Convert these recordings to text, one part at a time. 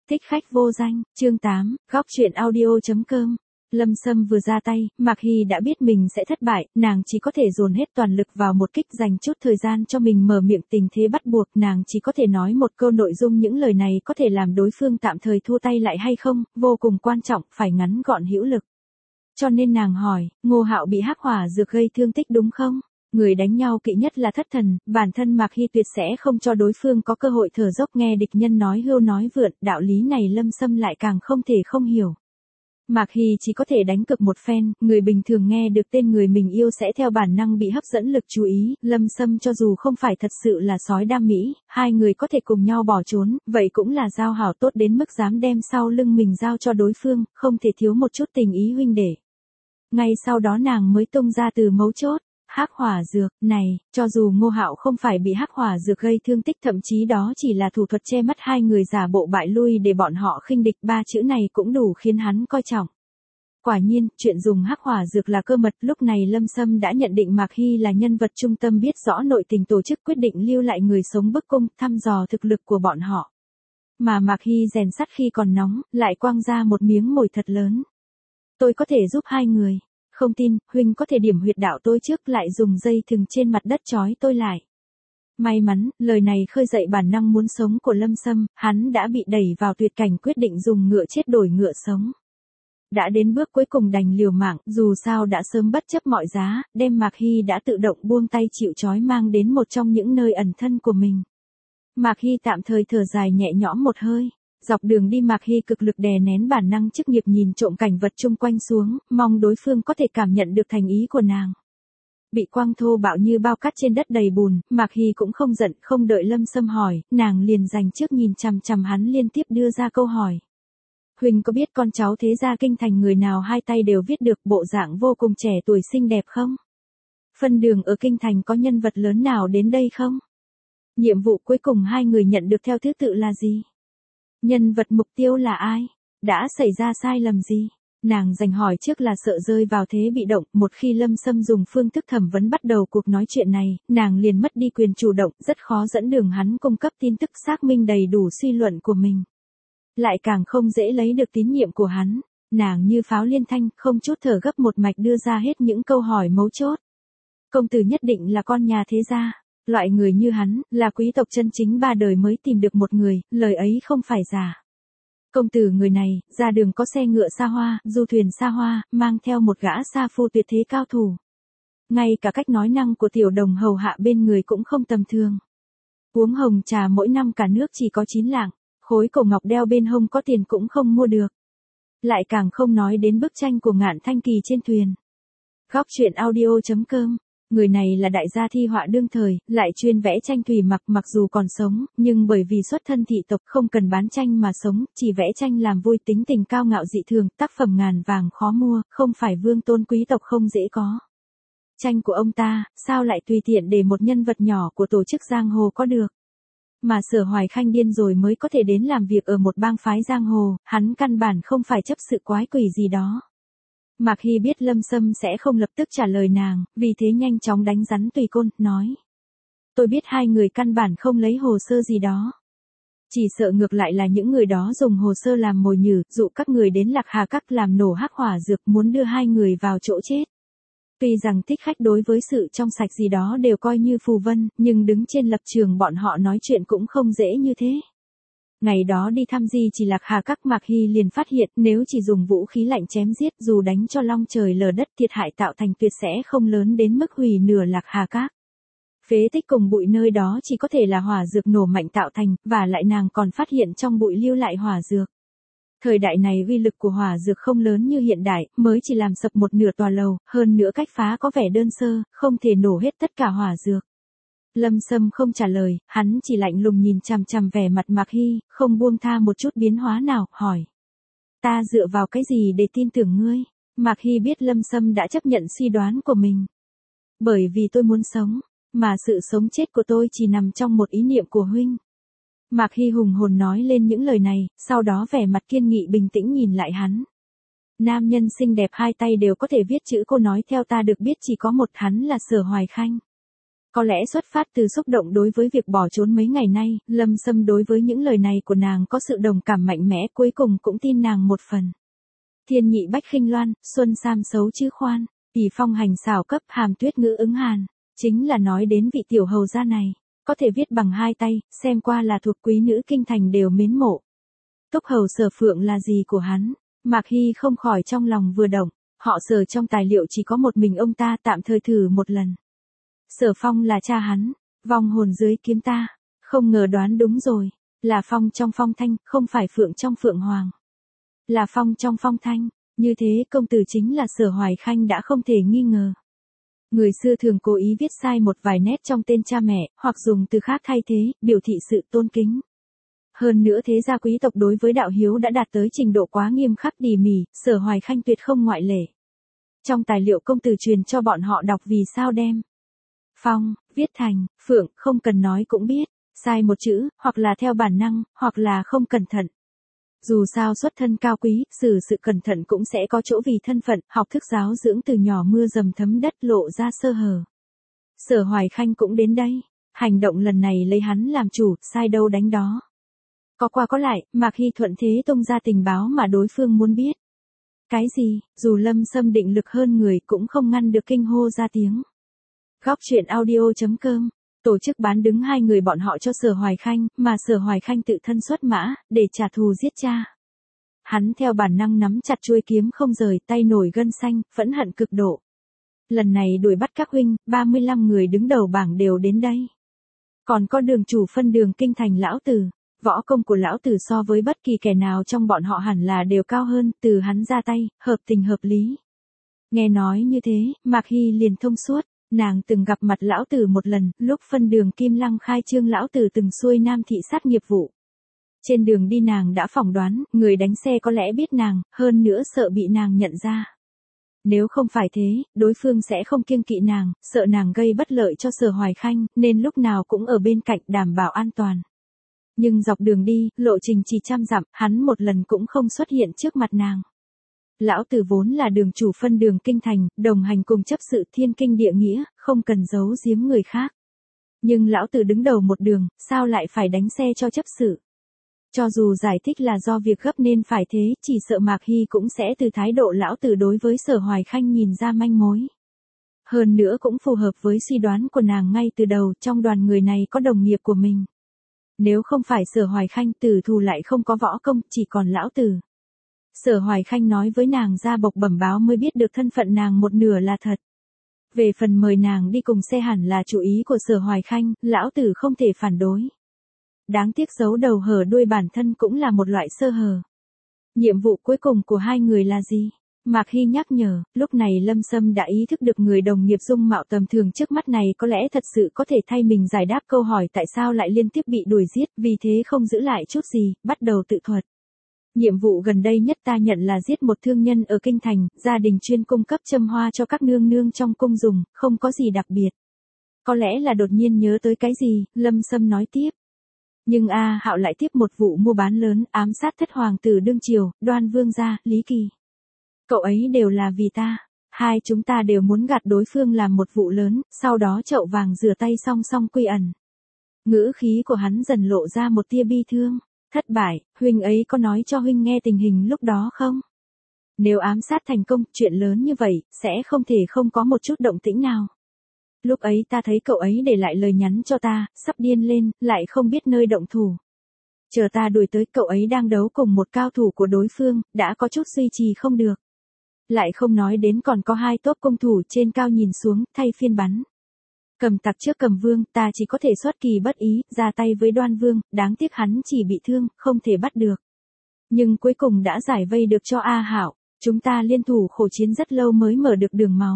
Thích khách vô danh, chương 8, góc truyện audio.com. Lâm Sâm vừa ra tay, Mạc Hy đã biết mình sẽ thất bại, nàng chỉ có thể dồn hết toàn lực vào một kích, dành chút thời gian cho mình mở miệng. Tình thế bắt buộc, nàng chỉ có thể nói một câu, nội dung những lời này có thể làm đối phương tạm thời thua tay lại hay không, vô cùng quan trọng, phải ngắn gọn hữu lực. Cho nên nàng hỏi, Ngô Hạo bị hắc hỏa dược gây thương tích đúng không? Người đánh nhau kỵ nhất là thất thần, bản thân Mạc Hy tuyệt sẽ không cho đối phương có cơ hội thở dốc. Nghe địch nhân nói hưu nói vượn, đạo lý này Lâm Sâm lại càng không thể không hiểu. Mạc Hy chỉ có thể đánh cược một phen, người bình thường nghe được tên người mình yêu sẽ theo bản năng bị hấp dẫn lực chú ý. Lâm Sâm cho dù không phải thật sự là sói đam mỹ, hai người có thể cùng nhau bỏ trốn, vậy cũng là giao hảo tốt đến mức dám đem sau lưng mình giao cho đối phương, không thể thiếu một chút tình ý huynh đệ. Ngay sau đó nàng mới tung ra từ mấu chốt. Hắc hỏa dược, này, cho dù Ngô Hạo không phải bị hắc hỏa dược gây thương tích, thậm chí đó chỉ là thủ thuật che mắt hai người giả bộ bại lui để bọn họ khinh địch, ba chữ này cũng đủ khiến hắn coi trọng. Quả nhiên, chuyện dùng hắc hỏa dược là cơ mật, lúc này Lâm Sâm đã nhận định Mạc Hy là nhân vật trung tâm, biết rõ nội tình tổ chức, quyết định lưu lại người sống bức cung, thăm dò thực lực của bọn họ. Mà Mạc Hy rèn sắt khi còn nóng, lại quăng ra một miếng mồi thật lớn. Tôi có thể giúp hai người. Không tin, huynh có thể điểm huyệt đạo tôi trước, lại dùng dây thừng trên mặt đất trói tôi lại. May mắn, lời này khơi dậy bản năng muốn sống của Lâm Sâm, hắn đã bị đẩy vào tuyệt cảnh, quyết định dùng ngựa chết đổi ngựa sống. Đã đến bước cuối cùng đành liều mạng, dù sao đã sớm bất chấp mọi giá, đem Mạc Hy đã tự động buông tay chịu trói mang đến một trong những nơi ẩn thân của mình. Mạc Hy tạm thời thở dài nhẹ nhõm một hơi. Dọc đường đi Mạc Hy cực lực đè nén bản năng chức nghiệp, nhìn trộm cảnh vật chung quanh xuống, mong đối phương có thể cảm nhận được thành ý của nàng. Bị quăng thô bạo như bao cát trên đất đầy bùn, Mạc Hy cũng không giận, không đợi Lâm Sâm hỏi, nàng liền dành trước nhìn chằm chằm hắn, liên tiếp đưa ra câu hỏi. Huynh có biết con cháu thế gia kinh thành người nào hai tay đều viết được, bộ dạng vô cùng trẻ tuổi xinh đẹp không? Phân đường ở kinh thành có nhân vật lớn nào đến đây không? Nhiệm vụ cuối cùng hai người nhận được theo thứ tự là gì? Nhân vật mục tiêu là ai? Đã xảy ra sai lầm gì? Nàng dành hỏi trước là sợ rơi vào thế bị động, một khi Lâm Sâm dùng phương thức thẩm vấn bắt đầu cuộc nói chuyện này, nàng liền mất đi quyền chủ động, rất khó dẫn đường hắn cung cấp tin tức xác minh đầy đủ suy luận của mình. Lại càng không dễ lấy được tín nhiệm của hắn. Nàng như pháo liên thanh, không chút thở gấp một mạch đưa ra hết những câu hỏi mấu chốt. Công tử nhất định là con nhà thế gia. Loại người như hắn, là quý tộc chân chính ba đời mới tìm được một người, lời ấy không phải giả. Công tử người này, ra đường có xe ngựa xa hoa, du thuyền xa hoa, mang theo một gã sa phu tuyệt thế cao thủ. Ngay cả cách nói năng của tiểu đồng hầu hạ bên người cũng không tầm thường. Uống hồng trà mỗi năm cả nước chỉ có 9 lạng, khối cổ ngọc đeo bên hông có tiền cũng không mua được. Lại càng không nói đến bức tranh của Ngạn Thanh Kỳ trên thuyền. Góc truyện audio.com. Người này là đại gia thi họa đương thời, lại chuyên vẽ tranh thủy mặc, mặc dù còn sống, nhưng bởi vì xuất thân thị tộc không cần bán tranh mà sống, chỉ vẽ tranh làm vui, tính tình cao ngạo dị thường, tác phẩm ngàn vàng khó mua, không phải vương tôn quý tộc không dễ có. Tranh của ông ta, sao lại tùy tiện để một nhân vật nhỏ của tổ chức giang hồ có được? Mà Sở Hoài Khanh điên rồi mới có thể đến làm việc ở một bang phái giang hồ, hắn căn bản không phải chấp sự quái quỷ gì đó. Mạc Hy biết Lâm Sâm sẽ không lập tức trả lời nàng, vì thế nhanh chóng đánh rắn tùy côn, nói. Tôi biết hai người căn bản không lấy hồ sơ gì đó. Chỉ sợ ngược lại là những người đó dùng hồ sơ làm mồi nhử, dụ các người đến Lạc Hà Các làm nổ hắc hỏa dược, muốn đưa hai người vào chỗ chết. Tuy rằng thích khách đối với sự trong sạch gì đó đều coi như phù vân, nhưng đứng trên lập trường bọn họ nói chuyện cũng không dễ như thế. Ngày đó đi thăm Di chỉ Lạc Hà Các, Mạc Hy liền phát hiện nếu chỉ dùng vũ khí lạnh chém giết, dù đánh cho long trời lở đất, thiệt hại tạo thành tuyệt sẽ không lớn đến mức hủy nửa Lạc Hà Các. Phế tích cùng bụi nơi đó chỉ có thể là hỏa dược nổ mạnh tạo thành, và lại nàng còn phát hiện trong bụi lưu lại hỏa dược. Thời đại này uy lực của hỏa dược không lớn như hiện đại, mới chỉ làm sập một nửa tòa lầu, hơn nữa cách phá có vẻ đơn sơ, không thể nổ hết tất cả hỏa dược. Lâm Sâm không trả lời, hắn chỉ lạnh lùng nhìn chằm chằm vẻ mặt Mạc Hy, không buông tha một chút biến hóa nào, hỏi. Ta dựa vào cái gì để tin tưởng ngươi? Mạc Hy biết Lâm Sâm đã chấp nhận suy đoán của mình. Bởi vì tôi muốn sống, mà sự sống chết của tôi chỉ nằm trong một ý niệm của huynh. Mạc Hy hùng hồn nói lên những lời này, sau đó vẻ mặt kiên nghị bình tĩnh nhìn lại hắn. Nam nhân xinh đẹp hai tay đều có thể viết chữ, cô nói theo ta được biết chỉ có một, hắn là Sở Hoài Khanh. Có lẽ xuất phát từ xúc động đối với việc bỏ trốn mấy ngày nay, Lâm Sâm đối với những lời này của nàng có sự đồng cảm mạnh mẽ, cuối cùng cũng tin nàng một phần. Thiên nhị bách khinh loan, xuân sam xấu chứ khoan, tỷ phong hành xảo cấp, hàm tuyết ngữ ứng hàn, chính là nói đến vị tiểu hầu gia này, có thể viết bằng hai tay, xem qua là thuộc quý nữ kinh thành đều mến mộ. Túc hầu Sở Phượng là gì của hắn, Mạc Hy không khỏi trong lòng vừa động, họ Sở trong tài liệu chỉ có một mình ông ta, tạm thời thử một lần. Sở Phong là cha hắn, vong hồn dưới kiếm ta, không ngờ đoán đúng rồi, là Phong trong Phong Thanh, không phải Phượng trong Phượng Hoàng. Là Phong trong Phong Thanh, như thế công tử chính là Sở Hoài Khanh đã không thể nghi ngờ. Người xưa thường cố ý viết sai một vài nét trong tên cha mẹ, hoặc dùng từ khác thay thế, biểu thị sự tôn kính. Hơn nữa thế gia quý tộc đối với đạo hiếu đã đạt tới trình độ quá nghiêm khắc tỉ mỉ, Sở Hoài Khanh tuyệt không ngoại lệ. Trong tài liệu công tử truyền cho bọn họ đọc vì sao đem Phong, viết thành, Phượng, không cần nói cũng biết, sai một chữ, hoặc là theo bản năng, hoặc là không cẩn thận. Dù sao xuất thân cao quý, xử sự cẩn thận cũng sẽ có chỗ vì thân phận, học thức giáo dưỡng từ nhỏ mưa dầm thấm đất lộ ra sơ hở. Sở Hoài Khanh cũng đến đây, hành động lần này lấy hắn làm chủ, sai đâu đánh đó. Có qua có lại, Mạc Hy thuận thế tung ra tình báo mà đối phương muốn biết. Cái gì, dù Lâm Sâm định lực hơn người cũng không ngăn được kinh hô ra tiếng. Góc truyện audio.com, tổ chức bán đứng hai người bọn họ cho Sở Hoài Khanh, mà Sở Hoài Khanh tự thân xuất mã, để trả thù giết cha. Hắn theo bản năng nắm chặt chuôi kiếm không rời, tay nổi gân xanh, phẫn hận cực độ. Lần này đuổi bắt các huynh, 35 người đứng đầu bảng đều đến đây. Còn có đường chủ phân đường kinh thành lão tử. Võ công của lão tử so với bất kỳ kẻ nào trong bọn họ hẳn là đều cao hơn, từ hắn ra tay, hợp tình hợp lý. Nghe nói như thế, Mạc Hy liền thông suốt, nàng từng gặp mặt lão tử một lần, lúc phân đường Kim Lăng khai trương lão tử từng xuôi nam thị sát nghiệp vụ. Trên đường đi nàng đã phỏng đoán, người đánh xe có lẽ biết nàng, hơn nữa sợ bị nàng nhận ra. Nếu không phải thế, đối phương sẽ không kiêng kỵ nàng, sợ nàng gây bất lợi cho Sở Hoài Khanh, nên lúc nào cũng ở bên cạnh đảm bảo an toàn. Nhưng dọc đường đi, lộ trình chỉ 100 dặm, hắn một lần cũng không xuất hiện trước mặt nàng. Lão tử vốn là đường chủ phân đường kinh thành, đồng hành cùng chấp sự thiên kinh địa nghĩa, không cần giấu giếm người khác. Nhưng lão tử đứng đầu một đường, sao lại phải đánh xe cho chấp sự? Cho dù giải thích là do việc gấp nên phải thế, chỉ sợ Mạc Hy cũng sẽ từ thái độ lão tử đối với Sở Hoài Khanh nhìn ra manh mối. Hơn nữa cũng phù hợp với suy đoán của nàng ngay từ đầu, trong đoàn người này có đồng nghiệp của mình. Nếu không phải Sở Hoài Khanh, tử thù lại không có võ công, chỉ còn lão tử. Sở Hoài Khanh nói với nàng ra bộc bẩm báo mới biết được thân phận nàng một nửa là thật. Về phần mời nàng đi cùng xe hẳn là chủ ý của Sở Hoài Khanh, lão tử không thể phản đối. Đáng tiếc giấu đầu hở đuôi bản thân cũng là một loại sơ hở. Nhiệm vụ cuối cùng của hai người là gì? Mạc Hy nhắc nhở, lúc này Lâm Sâm đã ý thức được người đồng nghiệp dung mạo tầm thường trước mắt này có lẽ thật sự có thể thay mình giải đáp câu hỏi tại sao lại liên tiếp bị đuổi giết, vì thế không giữ lại chút gì, bắt đầu tự thuật. Nhiệm vụ gần đây nhất ta nhận là giết một thương nhân ở kinh thành, gia đình chuyên cung cấp châm hoa cho các nương nương trong cung dùng, không có gì đặc biệt. Có lẽ là đột nhiên nhớ tới cái gì, Lâm Sâm nói tiếp. Nhưng Hạo lại tiếp một vụ mua bán lớn, ám sát thất hoàng tử đương triều, Đoan Vương gia, Lý Kỳ. Cậu ấy đều là vì ta, hai chúng ta đều muốn gạt đối phương làm một vụ lớn, sau đó chậu vàng rửa tay song song quy ẩn. Ngữ khí của hắn dần lộ ra một tia bi thương. Thất bại, huynh ấy có nói cho huynh nghe tình hình lúc đó không? Nếu ám sát thành công, chuyện lớn như vậy, sẽ không thể không có một chút động tĩnh nào. Lúc ấy ta thấy cậu ấy để lại lời nhắn cho ta, sắp điên lên, lại không biết nơi động thủ. Chờ ta đuổi tới, cậu ấy đang đấu cùng một cao thủ của đối phương, đã có chút duy trì không được. Lại không nói đến còn có hai tốp công thủ trên cao nhìn xuống, thay phiên bắn. Cầm tặc trước cầm vương, ta chỉ có thể xuất kỳ bất ý, ra tay với Đoan Vương, đáng tiếc hắn chỉ bị thương, không thể bắt được. Nhưng cuối cùng đã giải vây được cho Hạo, chúng ta liên thủ khổ chiến rất lâu mới mở được đường máu.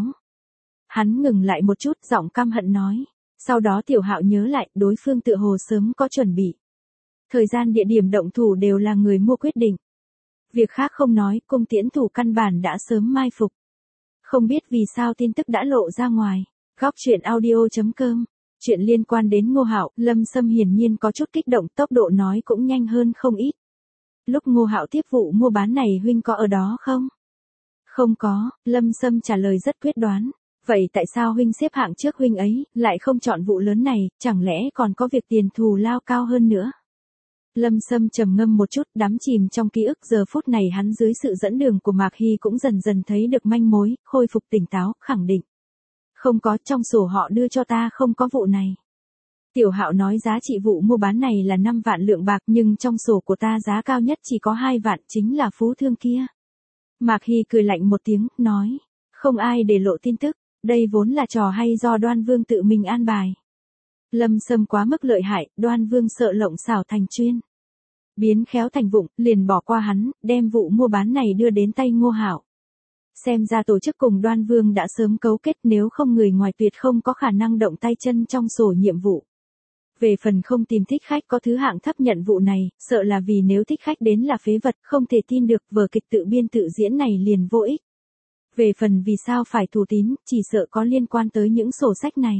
Hắn ngừng lại một chút, giọng căm hận nói. Sau đó Tiểu Hạo nhớ lại, đối phương tựa hồ sớm có chuẩn bị. Thời gian địa điểm động thủ đều là người mua quyết định. Việc khác không nói, cung tiễn thủ căn bản đã sớm mai phục. Không biết vì sao tin tức đã lộ ra ngoài. Góc truyện audio.com, chuyện liên quan đến Ngô Hạo, Lâm Sâm hiển nhiên có chút kích động, tốc độ nói cũng nhanh hơn không ít. Lúc Ngô Hạo tiếp vụ mua bán này huynh có ở đó không? Không có, Lâm Sâm trả lời rất quyết đoán. Vậy tại sao huynh xếp hạng trước huynh ấy, lại không chọn vụ lớn này, chẳng lẽ còn có việc tiền thù lao cao hơn nữa? Lâm Sâm trầm ngâm một chút, đắm chìm trong ký ức. Giờ phút này hắn dưới sự dẫn đường của Mạc Hy cũng dần dần thấy được manh mối, khôi phục tỉnh táo, khẳng định. Không có, trong sổ họ đưa cho ta không có vụ này. Tiểu Hạo nói giá trị vụ mua bán này là 5 vạn lượng bạc, nhưng trong sổ của ta giá cao nhất chỉ có 2 vạn, chính là phú thương kia. Mạc Hy cười lạnh một tiếng, nói, không ai để lộ tin tức, đây vốn là trò hay do Đoan Vương tự mình an bài. Lâm Sâm quá mức lợi hại, Đoan Vương sợ lộng xảo thành chuyên, biến khéo thành vụng, liền bỏ qua hắn, đem vụ mua bán này đưa đến tay Ngô Hạo. Xem ra tổ chức cùng Đoan Vương đã sớm cấu kết, nếu không người ngoài tuyệt không có khả năng động tay chân trong sổ nhiệm vụ. Về phần không tìm thích khách có thứ hạng thấp nhận vụ này, sợ là vì nếu thích khách đến là phế vật, không thể tin được, vở kịch tự biên tự diễn này liền vô ích. Về phần vì sao phải thủ tín, chỉ sợ có liên quan tới những sổ sách này.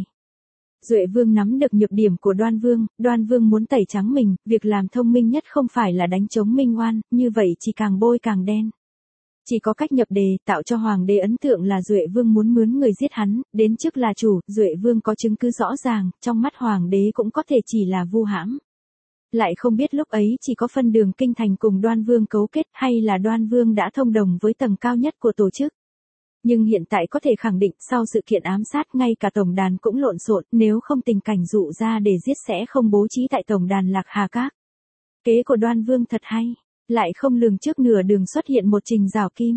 Duệ Vương nắm được nhược điểm của Đoan Vương muốn tẩy trắng mình, việc làm thông minh nhất không phải là đánh chống minh oan, như vậy chỉ càng bôi càng đen. Chỉ có cách nhập đề, tạo cho hoàng đế ấn tượng là Duệ Vương muốn mướn người giết hắn, đến trước là chủ. Duệ Vương có chứng cứ rõ ràng, trong mắt hoàng đế cũng có thể chỉ là vu hãm. Lại không biết lúc ấy chỉ có phân đường kinh thành cùng Đoan Vương cấu kết, hay là Đoan Vương đã thông đồng với tầng cao nhất của tổ chức. Nhưng hiện tại có thể khẳng định, sau sự kiện ám sát ngay cả tổng đàn cũng lộn xộn, nếu không tình cảnh dụ ra để giết sẽ không bố trí tại tổng đàn Lạc Hà Các. Kế của Đoan Vương thật hay, lại không lường trước nửa đường xuất hiện một Trình Giảo Kim.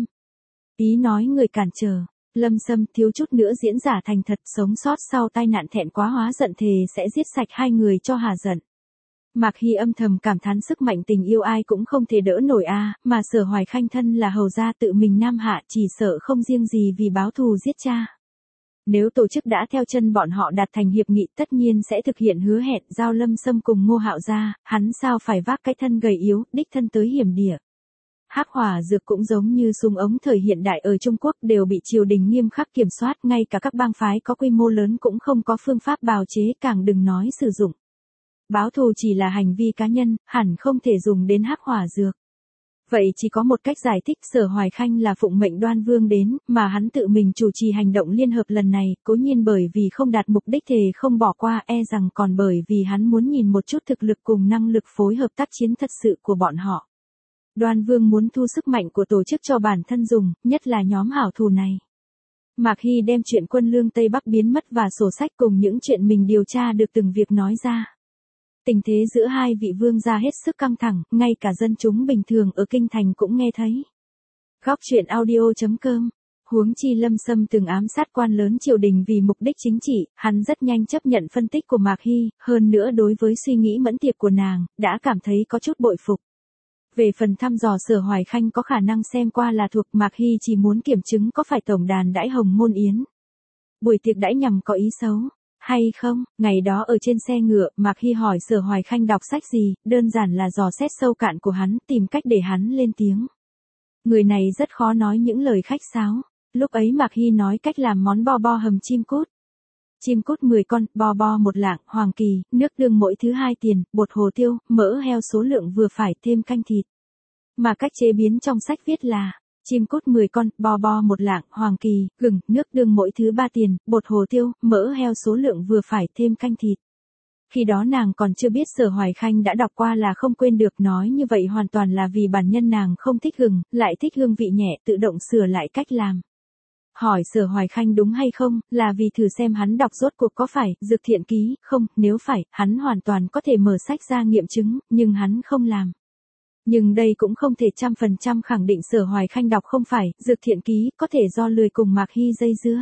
Ý nói người cản trở, Lâm Sâm thiếu chút nữa diễn giả thành thật, sống sót sau tai nạn thẹn quá hóa giận thề sẽ giết sạch hai người cho hà giận. Mạc Hy âm thầm cảm thán sức mạnh tình yêu ai cũng không thể đỡ nổi a, mà Sở Hoài Khanh thân là hầu gia tự mình nam hạ, chỉ sợ không riêng gì vì báo thù giết cha. Nếu tổ chức đã theo chân bọn họ đạt thành hiệp nghị, tất nhiên sẽ thực hiện hứa hẹn, giao Lâm Sâm cùng Ngô Hạo ra, hắn sao phải vác cái thân gầy yếu, đích thân tới hiểm địa. Hắc hỏa dược cũng giống như súng ống thời hiện đại ở Trung Quốc, đều bị triều đình nghiêm khắc kiểm soát, ngay cả các bang phái có quy mô lớn cũng không có phương pháp bào chế, càng đừng nói sử dụng. Báo thù chỉ là hành vi cá nhân, hẳn không thể dùng đến hắc hỏa dược. Vậy chỉ có một cách giải thích, Sở Hoài Khanh là phụng mệnh Đoan Vương đến, mà hắn tự mình chủ trì hành động liên hợp lần này, cố nhiên bởi vì không đạt mục đích thề không bỏ qua, e rằng còn bởi vì hắn muốn nhìn một chút thực lực cùng năng lực phối hợp tác chiến thật sự của bọn họ. Đoan Vương muốn thu sức mạnh của tổ chức cho bản thân dùng, nhất là nhóm hảo thủ này. Mạc Hy đem chuyện quân lương Tây Bắc biến mất và sổ sách cùng những chuyện mình điều tra được từng việc nói ra. Tình thế giữa hai vị vương gia hết sức căng thẳng, ngay cả dân chúng bình thường ở kinh thành cũng nghe thấy. Góc truyện audio.com. Huống chi Lâm Sâm từng ám sát quan lớn triều đình vì mục đích chính trị, hắn rất nhanh chấp nhận phân tích của Mạc Hy, hơn nữa đối với suy nghĩ mẫn tiệp của nàng, đã cảm thấy có chút bội phục. Về phần thăm dò Sở Hoài Khanh có khả năng xem qua là thuộc, Mạc Hy chỉ muốn kiểm chứng có phải tổng đàn đãi Hồng Môn Yến. Buổi tiệc đãi nhằm có ý xấu hay không? Ngày đó ở trên xe ngựa, Mạc Hy hỏi Sở Hoài Khanh đọc sách gì, đơn giản là dò xét sâu cạn của hắn, tìm cách để hắn lên tiếng. Người này rất khó nói những lời khách sáo. Lúc ấy Mạc Hy nói cách làm món bo bo hầm chim cút. Chim cút 10 con, bo bo 1 lạng, hoàng kỳ, nước tương mỗi thứ 2 tiền, bột hồ tiêu, mỡ heo số lượng vừa phải, thêm canh thịt. Mà cách chế biến trong sách viết là chim cút 10 con, bo bo 1 lạng, hoàng kỳ, gừng, nước tương mỗi thứ 3 tiền, bột hồ tiêu, mỡ heo số lượng vừa phải, thêm canh thịt. Khi đó nàng còn chưa biết Sở Hoài Khanh đã đọc qua là không quên được, nói như vậy hoàn toàn là vì bản nhân nàng không thích gừng, lại thích hương vị nhẹ, tự động sửa lại cách làm. Hỏi Sở Hoài Khanh đúng hay không, là vì thử xem hắn đọc rốt cuộc có phải Dược Thiện Ký không, nếu phải, hắn hoàn toàn có thể mở sách ra nghiệm chứng, nhưng hắn không làm. Nhưng đây cũng không thể 100% khẳng định Sở Hoài Khanh đọc không phải Dược Thiện Ký, có thể do lười cùng Mạc Hy dây dưa.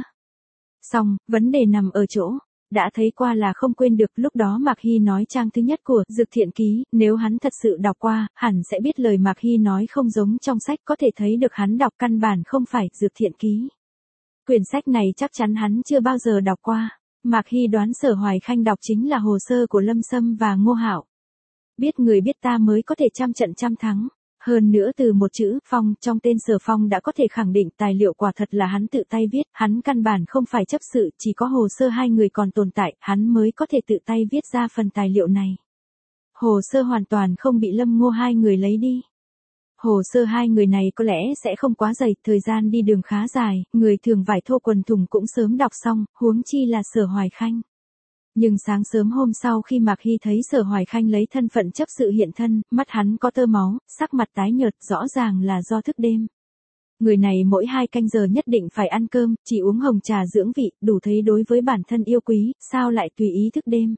Xong, vấn đề nằm ở chỗ, đã thấy qua là không quên được, lúc đó Mạc Hy nói trang thứ nhất của Dược Thiện Ký, nếu hắn thật sự đọc qua, hẳn sẽ biết lời Mạc Hy nói không giống trong sách, có thể thấy được hắn đọc căn bản không phải Dược Thiện Ký. Quyển sách này chắc chắn hắn chưa bao giờ đọc qua. Mạc Hy đoán Sở Hoài Khanh đọc chính là hồ sơ của Lâm Sâm và Ngô Hạo. Biết người biết ta mới có thể trăm trận trăm thắng. Hơn nữa từ một chữ Phong trong tên Sở Phong đã có thể khẳng định tài liệu quả thật là hắn tự tay viết, hắn căn bản không phải chấp sự, chỉ có hồ sơ hai người còn tồn tại, hắn mới có thể tự tay viết ra phần tài liệu này. Hồ sơ hoàn toàn không bị Lâm Ngô hai người lấy đi. Hồ sơ hai người này có lẽ sẽ không quá dày, thời gian đi đường khá dài, người thường vải thô quần thùng cũng sớm đọc xong, huống chi là Sở Hoài Khanh. Nhưng sáng sớm hôm sau khi Mạc Hy thấy Sở Hoài Khanh lấy thân phận chấp sự hiện thân, mắt hắn có tơ máu, sắc mặt tái nhợt, rõ ràng là do thức đêm. Người này mỗi 2 canh giờ nhất định phải ăn cơm, chỉ uống hồng trà dưỡng vị, đủ thấy đối với bản thân yêu quý, sao lại tùy ý thức đêm.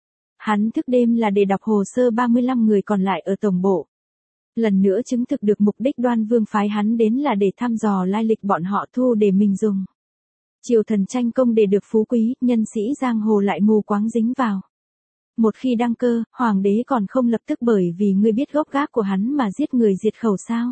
Hắn thức đêm là để đọc hồ sơ 35 người còn lại ở tổng bộ. Lần nữa chứng thực được mục đích Đoan Vương phái hắn đến là để thăm dò lai lịch bọn họ thu để mình dùng. Triều thần tranh công để được phú quý, nhân sĩ giang hồ lại mù quáng dính vào. Một khi đăng cơ, hoàng đế còn không lập tức bởi vì ngươi biết gốc gác của hắn mà giết người diệt khẩu sao.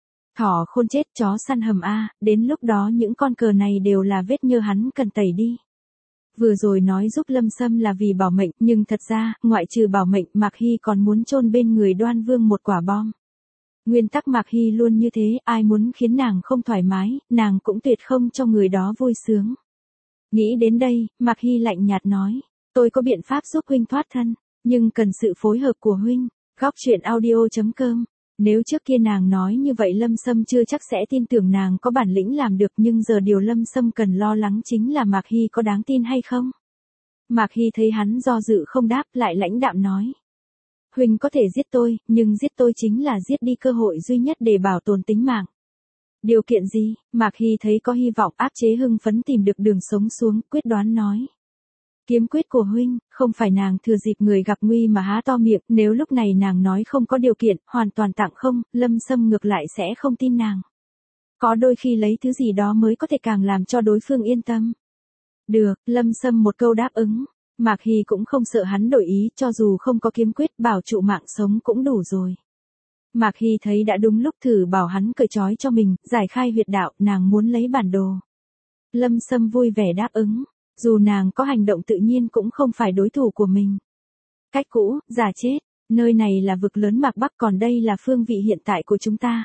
Thỏ khôn chết chó săn hầm a, đến lúc đó những con cờ này đều là vết nhơ hắn cần tẩy đi. Vừa rồi nói giúp Lâm Sâm là vì bảo mệnh, nhưng thật ra, ngoại trừ bảo mệnh, Mạc Hy còn muốn chôn bên người Đoan Vương một quả bom. Nguyên tắc Mạc Hy luôn như thế, ai muốn khiến nàng không thoải mái, nàng cũng tuyệt không cho người đó vui sướng. Nghĩ đến đây, Mạc Hy lạnh nhạt nói, tôi có biện pháp giúp huynh thoát thân, nhưng cần sự phối hợp của huynh. Góc truyện audio.com. Nếu trước kia nàng nói như vậy Lâm Sâm chưa chắc sẽ tin tưởng nàng có bản lĩnh làm được, nhưng giờ điều Lâm Sâm cần lo lắng chính là Mạc Hy có đáng tin hay không. Mạc Hy thấy hắn do dự không đáp, lại lãnh đạm nói. Huynh có thể giết tôi, nhưng giết tôi chính là giết đi cơ hội duy nhất để bảo tồn tính mạng. Điều kiện gì? Mạc Hy thấy có hy vọng, áp chế hưng phấn tìm được đường sống xuống, quyết đoán nói. Kiếm quyết của huynh, không phải nàng thừa dịp người gặp nguy mà há to miệng, nếu lúc này nàng nói không có điều kiện, hoàn toàn tặng không, Lâm Sâm ngược lại sẽ không tin nàng. Có đôi khi lấy thứ gì đó mới có thể càng làm cho đối phương yên tâm. Được, Lâm Sâm một câu đáp ứng. Mạc Hy cũng không sợ hắn đổi ý, cho dù không có kiếm quyết, bảo trụ mạng sống cũng đủ rồi. Mạc Hy thấy đã đúng lúc thử bảo hắn cởi trói cho mình, giải khai huyệt đạo, nàng muốn lấy bản đồ. Lâm Sâm vui vẻ đáp ứng. Dù nàng có hành động tự nhiên cũng không phải đối thủ của mình. Cách cũ, giả chết, nơi này là vực lớn Mạc Bắc, còn đây là phương vị hiện tại của chúng ta.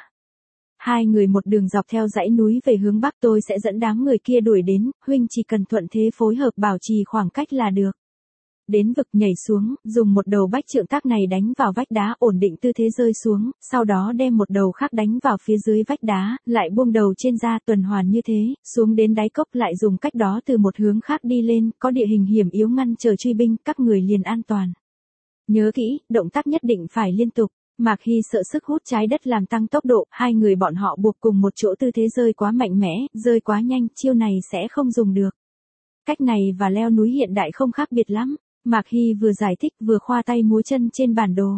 Hai người một đường dọc theo dãy núi về hướng Bắc, tôi sẽ dẫn đám người kia đuổi đến, huynh chỉ cần thuận thế phối hợp bảo trì khoảng cách là được. Đến vực nhảy xuống, dùng một đầu bách trượng tác này đánh vào vách đá, ổn định tư thế rơi xuống, sau đó đem một đầu khác đánh vào phía dưới vách đá, lại buông đầu trên ra, tuần hoàn như thế, xuống đến đáy cốc, lại dùng cách đó từ một hướng khác đi lên, có địa hình hiểm yếu ngăn trở truy binh, các người liền an toàn. Nhớ kỹ, động tác nhất định phải liên tục. Mạc Hy sợ sức hút trái đất làm tăng tốc độ, hai người bọn họ buộc cùng một chỗ, tư thế rơi quá mạnh mẽ, rơi quá nhanh, chiêu này sẽ không dùng được. Cách này và leo núi hiện đại không khác biệt lắm. Mạc Hy vừa giải thích vừa khoa tay múa chân trên bản đồ.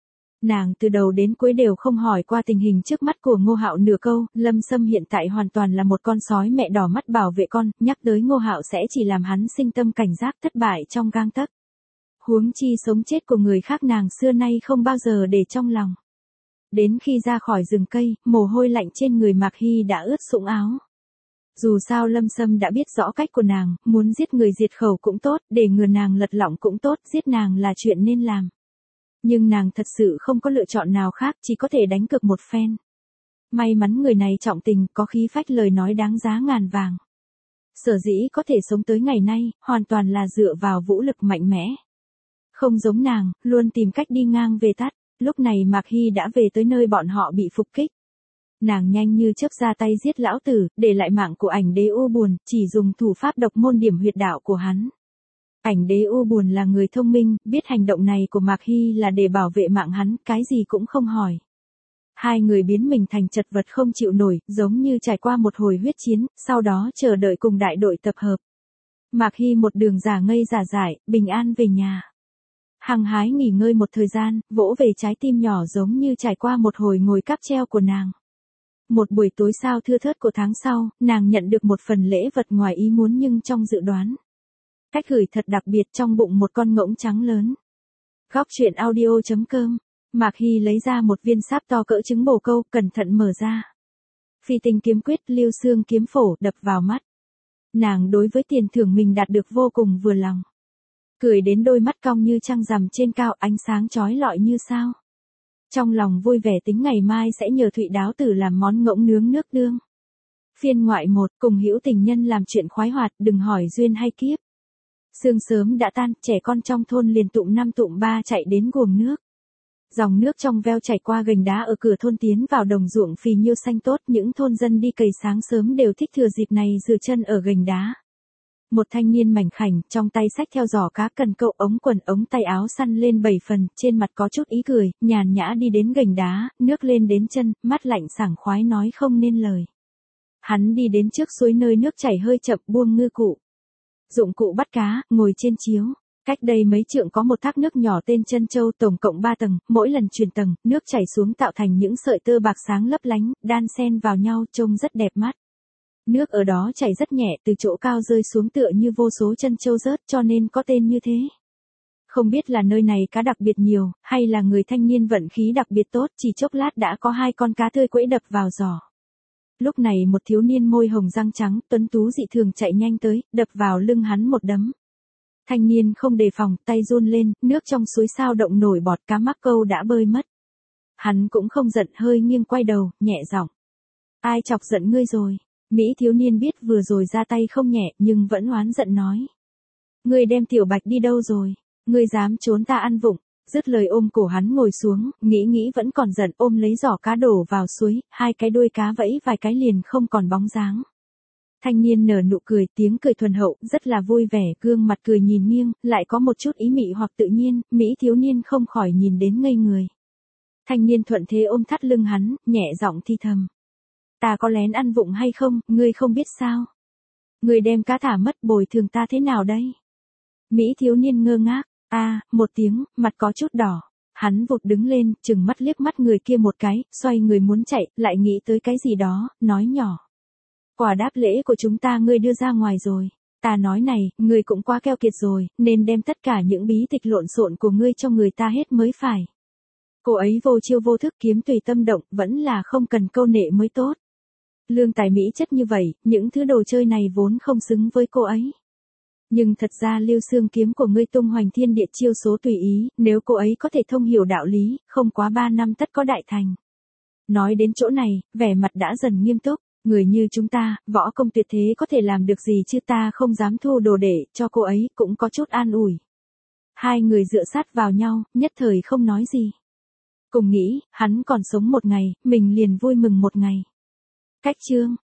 Nàng từ đầu đến cuối đều không hỏi qua tình hình trước mắt của Ngô Hạo nửa câu, Lâm Sâm hiện tại hoàn toàn là một con sói mẹ đỏ mắt bảo vệ con, nhắc tới Ngô Hạo sẽ chỉ làm hắn sinh tâm cảnh giác, thất bại trong gang tấc. Huống chi sống chết của người khác nàng xưa nay không bao giờ để trong lòng. Đến khi ra khỏi rừng cây, mồ hôi lạnh trên người Mạc Hy đã ướt sũng áo. Dù sao Lâm Sâm đã biết rõ cách của nàng, muốn giết người diệt khẩu cũng tốt, để ngừa nàng lật lọng cũng tốt, giết nàng là chuyện nên làm. Nhưng nàng thật sự không có lựa chọn nào khác, chỉ có thể đánh cược một phen. May mắn người này trọng tình, có khí phách, lời nói đáng giá ngàn vàng. Sở dĩ có thể sống tới ngày nay, hoàn toàn là dựa vào vũ lực mạnh mẽ. Không giống nàng, luôn tìm cách đi ngang về tắt. Lúc này Mạc Hy đã về tới nơi bọn họ bị phục kích. Nàng nhanh như chớp ra tay giết lão tử, để lại mạng của Ảnh Đế U Buồn, chỉ dùng thủ pháp độc môn điểm huyệt đạo của hắn. Ảnh Đế U Buồn là người thông minh, biết hành động này của Mạc Hy là để bảo vệ mạng hắn, cái gì cũng không hỏi. Hai người biến mình thành chật vật không chịu nổi, giống như trải qua một hồi huyết chiến, sau đó chờ đợi cùng đại đội tập hợp. Mạc Hy một đường giả ngây giả dại, bình an về nhà. Hằng hái nghỉ ngơi một thời gian, vỗ về trái tim nhỏ giống như trải qua một hồi ngồi cáp treo của nàng. Một buổi tối sao thưa thớt của tháng sau, nàng nhận được một phần lễ vật ngoài ý muốn nhưng trong dự đoán. Cách gửi thật đặc biệt, trong bụng một con ngỗng trắng lớn. Góc truyện audio.com. Mạc Hy lấy ra một viên sáp to cỡ trứng bồ câu, cẩn thận mở ra. Phi tinh kiếm quyết, lưu xương kiếm phổ, đập vào mắt. Nàng đối với tiền thưởng mình đạt được vô cùng vừa lòng. Cười đến đôi mắt cong như trăng rằm trên cao, ánh sáng chói lọi như sao. Trong lòng vui vẻ tính ngày mai sẽ nhờ Thụy Đáo Tử làm món ngỗng nướng nước tương. Phiên ngoại 1, cùng hữu tình nhân làm chuyện khoái hoạt, đừng hỏi duyên hay kiếp. Sương sớm đã tan, trẻ con trong thôn liền tụng 5 tụng 3 chạy đến guồng nước. Dòng nước trong veo chảy qua gành đá ở cửa thôn tiến vào đồng ruộng phì nhiêu xanh tốt, những thôn dân đi cày sáng sớm đều thích thừa dịp này dựa chân ở gành đá. Một thanh niên mảnh khảnh, trong tay xách theo giỏ cá cần câu, ống quần ống tay áo săn lên 7 phần, trên mặt có chút ý cười, nhàn nhã đi đến gành đá, nước lên đến chân, mắt lạnh sảng khoái nói không nên lời. Hắn đi đến trước suối nơi nước chảy hơi chậm, buông ngư cụ. Dụng cụ bắt cá, ngồi trên chiếu. Cách đây mấy trượng có một thác nước nhỏ tên Chân Châu, tổng cộng 3 tầng, mỗi lần truyền tầng, nước chảy xuống tạo thành những sợi tơ bạc sáng lấp lánh, đan xen vào nhau trông rất đẹp mắt. Nước ở đó chảy rất nhẹ, từ chỗ cao rơi xuống tựa như vô số chân châu rớt, cho nên có tên như thế. Không biết là nơi này cá đặc biệt nhiều, hay là người thanh niên vận khí đặc biệt tốt, chỉ chốc lát đã có 2 con cá tươi quẫy đập vào giỏ. Lúc này một thiếu niên môi hồng răng trắng, tuấn tú dị thường chạy nhanh tới, đập vào lưng hắn một đấm. Thanh niên không đề phòng, tay run lên, nước trong suối sao động nổi bọt, cá mắc câu đã bơi mất. Hắn cũng không giận, hơi nghiêng quay đầu, nhẹ giọng. Ai chọc giận ngươi rồi? Mỹ thiếu niên biết vừa rồi ra tay không nhẹ, nhưng vẫn oán giận nói. Ngươi đem Tiểu Bạch đi đâu rồi? Ngươi dám trốn ta ăn vụng? Dứt lời ôm cổ hắn ngồi xuống, nghĩ vẫn còn giận, ôm lấy giỏ cá đổ vào suối, 2 cái đuôi cá vẫy vài cái liền không còn bóng dáng. Thanh niên nở nụ cười, tiếng cười thuần hậu, rất là vui vẻ, gương mặt cười nhìn nghiêng, lại có một chút ý mị hoặc tự nhiên, Mỹ thiếu niên không khỏi nhìn đến ngây người. Thanh niên thuận thế ôm thắt lưng hắn, nhẹ giọng thi thầm. Ta có lén ăn vụng hay không, ngươi không biết sao? Ngươi đem cá thả mất, bồi thường ta thế nào đây? Mỹ thiếu niên ngơ ngác, một tiếng, mặt có chút đỏ. Hắn vụt đứng lên, chừng mắt liếc mắt người kia một cái, xoay người muốn chạy, lại nghĩ tới cái gì đó, nói nhỏ. Quà đáp lễ của chúng ta ngươi đưa ra ngoài rồi. Ta nói này, ngươi cũng quá keo kiệt rồi, nên đem tất cả những bí tịch lộn xộn của ngươi cho người ta hết mới phải. Cô ấy vô chiêu vô thức kiếm tùy tâm động, vẫn là không cần câu nệ mới tốt. Lương tài mỹ chất như vậy, những thứ đồ chơi này vốn không xứng với cô ấy. Nhưng thật ra Lưu Xương kiếm của ngươi tung hoành thiên địa chiêu số tùy ý, nếu cô ấy có thể thông hiểu đạo lý, không quá 3 năm tất có đại thành. Nói đến chỗ này, vẻ mặt đã dần nghiêm túc, người như chúng ta, võ công tuyệt thế có thể làm được gì chứ, ta không dám thu đồ để cho cô ấy, cũng có chút an ủi. 2 người dựa sát vào nhau, nhất thời không nói gì. Cùng nghĩ, hắn còn sống một ngày, mình liền vui mừng một ngày. Cách chương